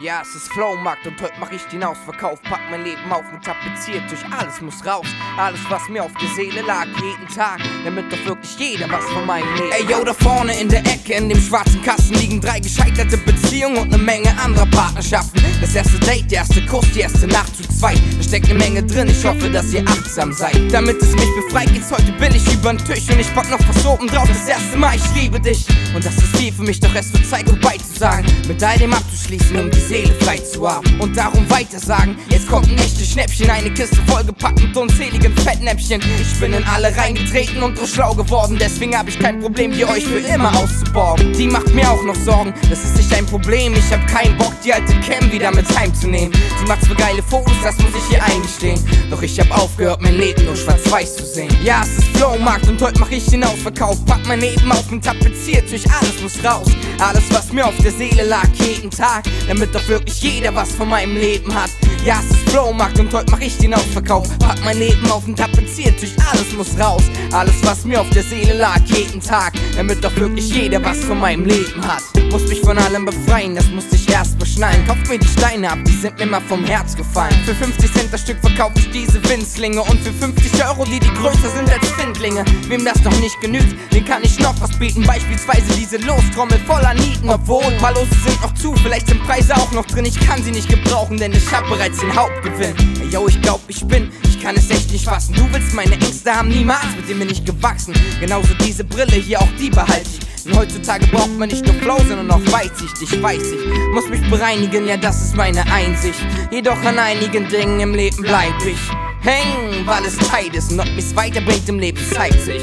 Ja, es ist Flohmarkt und heute mach ich den Ausverkauf. Pack mein Leben auf und tapeziert durch alles muss raus. Alles, was mir auf der Seele lag, jeden Tag, damit doch wirklich jeder was von meinem Leben. Ey, yo, da vorne in der Ecke, in dem schwarzen Kasten liegen 3 gescheiterte Beziehungen und 'ne Menge anderer Partnerschaften. Das erste Date, der erste Kuss, die erste Nacht zu zweit. Da steckt 'ne Menge drin, ich hoffe, dass ihr achtsam seid. Damit es mich befreit, geht's heute billig übern Tisch. Und ich pack noch was oben drauf, das erste Mal, ich liebe dich. Und das ist viel für mich, doch es wird Zeit, goodbye zu sagen. Mit all dem abzuschließen, um die Seele frei zu haben. Und darum weiter sagen, jetzt kommt ein echtes Schnäppchen. Eine Kiste vollgepackt mit unzähligen Fettnäpfchen. Ich bin in alle reingetreten und so schlau geworden. Deswegen hab ich kein Problem, die euch für immer auszuborgen. Die macht mir auch noch Sorgen, das ist nicht ein Problem. Ich hab keinen Bock, die alte Cam wieder mit heimzunehmen. Sie macht zwar geile Fotos, das muss ich ihr eingestehen. Doch ich hab aufgehört, mein Leben nur schwarz-weiß zu sehen. Ja, es ist Flohmarkt und heute mach ich den Ausverkauf. Pack mein Leben auf und tapeziert durch alles muss raus. Alles, was mir auf der Seele lag, jeden Tag, damit doch wirklich jeder was von meinem Leben hat. Ja, es ist Flohmarkt und heute mach ich den Ausverkauf. Pack mein Leben auf und tapeziert durch alles muss raus. Alles, was mir auf der Seele lag, jeden Tag, damit doch wirklich jeder was von meinem Leben hat. Muss mich von allem befreien, das musste ich erst beschneiden. Kauf mir die Steine ab, die sind mir mal vom Herz gefallen. Für 50 Cent das Stück verkauf ich diese Winzlinge. Und für 50 Euro, die größer sind als Findlinge. Wem das noch nicht genügt, den kann ich noch was bieten. Beispielsweise diese Lostrommel voller Nieten. Obwohl, ein paar Lose sind noch zu, vielleicht sind Preise auch noch drin. Ich kann sie nicht gebrauchen, denn ich hab bereits den Hauptgewinn. Hey, yo, ich glaub, ich kann es echt nicht fassen. Du willst meine Ängste haben, niemals, mit dem bin ich gewachsen. Genauso diese Brille hier, auch die behalte ich. Denn heutzutage braucht man nicht nur Flow, sondern auch Weitsicht. Ich weiß, ich muss mich bereinigen, ja, das ist meine Einsicht. Jedoch an einigen Dingen im Leben bleib ich hängen, weil es Zeit ist und ob mich's weiterbringt im Leben zeigt sich.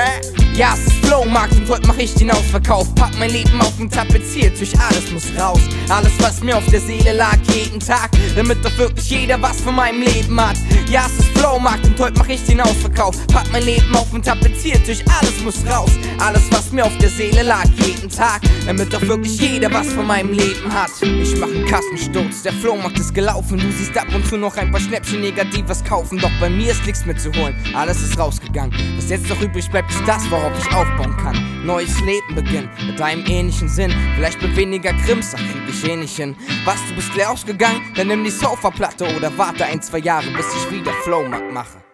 Ja, es ist Flohmarkt und heute mach ich den Ausverkauf. Pack mein Leben auf und tapeziert durch alles muss raus. Alles, was mir auf der Seele lag, jeden Tag, damit doch wirklich jeder was von meinem Leben hat. Ja, es ist Flohmarkt und heute mach ich den Ausverkauf. Pack mein Leben auf und tapeziert durch alles muss raus. Alles, was mir auf der Seele lag, jeden Tag, damit doch wirklich jeder was von meinem Leben hat. Ich mach einen Kassensturz, der Flohmarkt ist gelaufen. Du siehst ab und zu noch ein paar Schnäppchen Negatives kaufen. Doch bei mir ist nichts mehr zu holen, alles ist rausgegangen. Was jetzt noch übrig bleibt, ist das, worauf ich aufbauen kann. Neues Leben beginnen, mit einem ähnlichen Sinn. Vielleicht mit weniger Krims, ach krieg ich eh nicht hin. Was, du bist leer ausgegangen? Dann nimm die Sofaplatte oder warte 1-2 Jahre, bis ich wieder Flohmarkt mache.